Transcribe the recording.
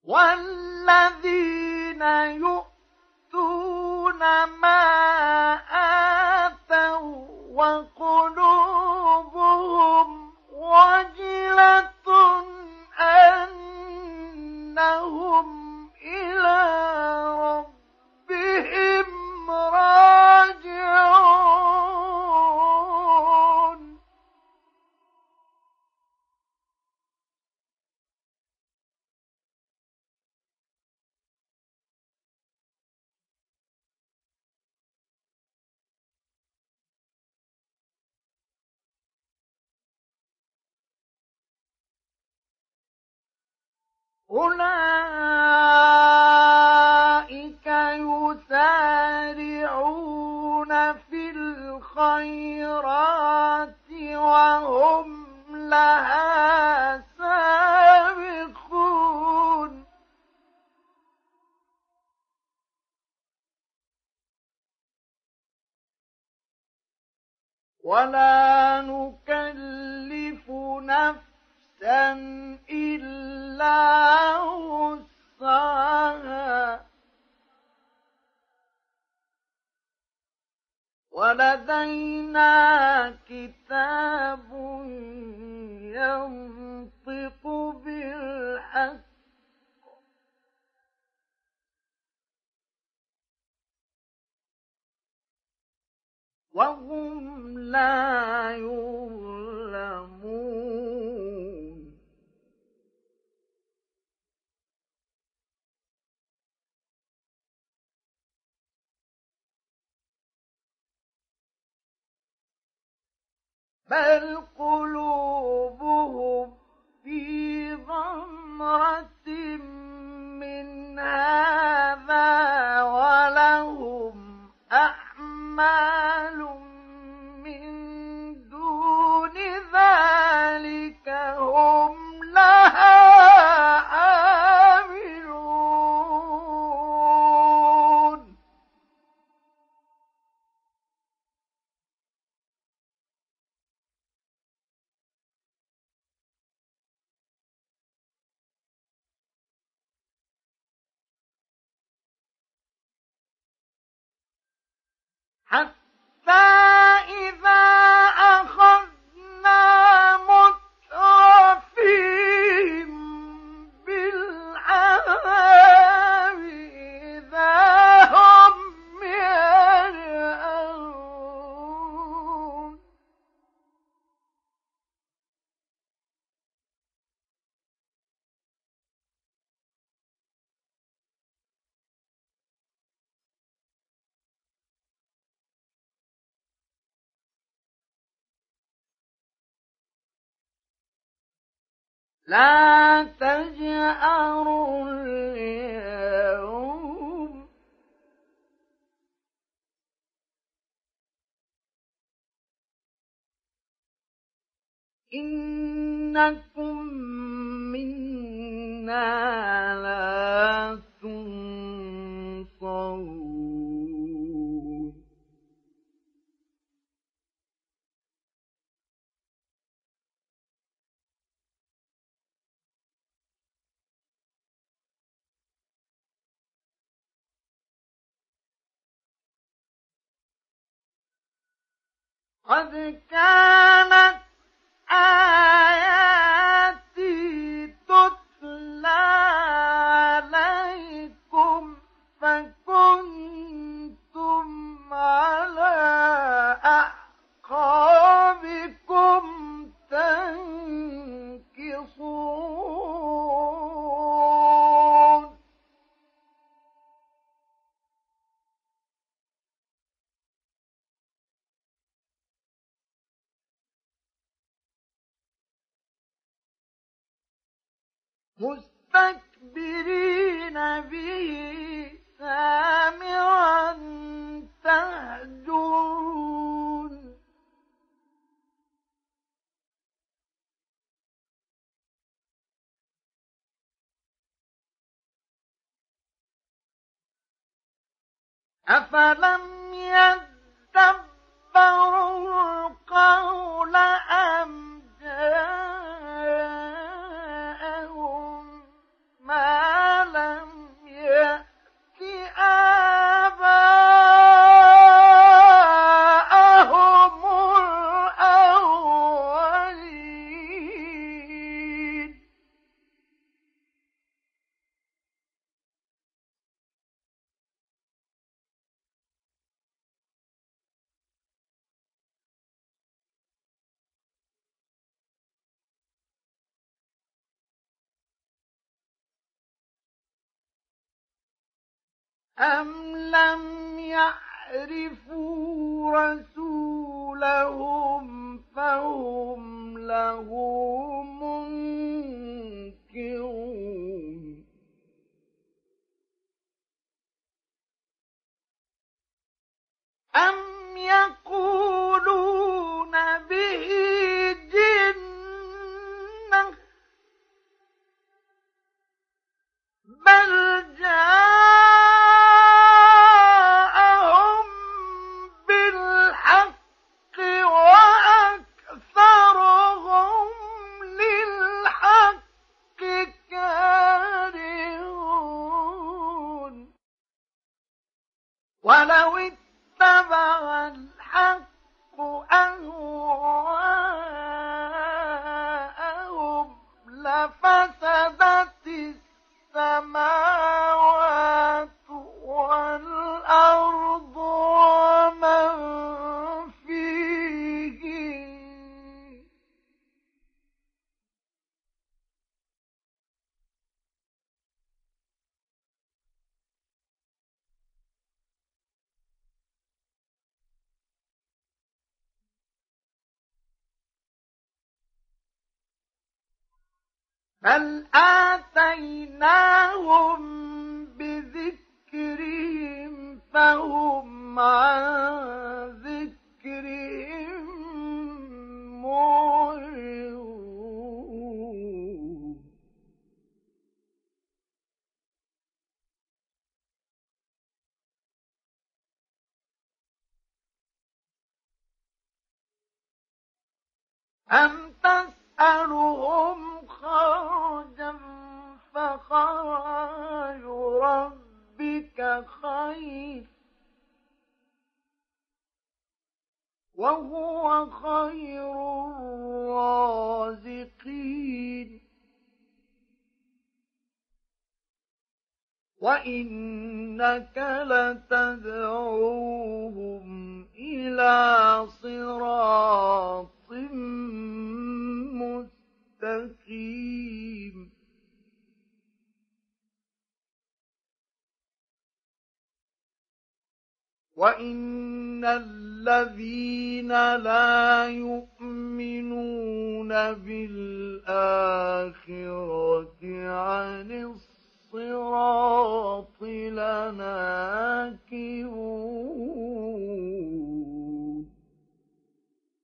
والذين يؤتون ما آتوا وقلوبهم وجلة أنهم إلى ربهم راجعون أولئك يسارعون في الخيرات وهم لها سابقون ولا نكلف نفسا إلا وسعها ولدينا كتاب ينطق بالحق وهم لا يظلمون بل قلوبهم في غمرة من هذا ولهم أعمال من دون ذلك هم لها عاملون حتى إذا أخذنا مترفيهم بالعذاب إذا هم يجأرون لا تجأروا اليوم إنكم منا لا تنصرون قد كانت آياتي تتلى عليكم فكنتم على أعقابكم تنكصون مستكبرين به سامعا تهجرون أفلم يدبروا القول أم جاءهم ما أم لم يعرفوا رسولهم فهم له منكرون أم يقولون به جنة بل جاءهم بالحق وأكثرهم للحق كارهون ولو اتبع الحق أهواءهم لفسدت السماوات والأرض ومن فيهن بل آتيناهم بذكرهم فهم عن ذكرهم معرضون أم تسألهم خرجا فخرج ربك خير وهو خير الرازقين وإنك لتدعوهم إلى صراط مستقيم وإن الذين لا يؤمنون بالآخرة عن الصراط لناكبون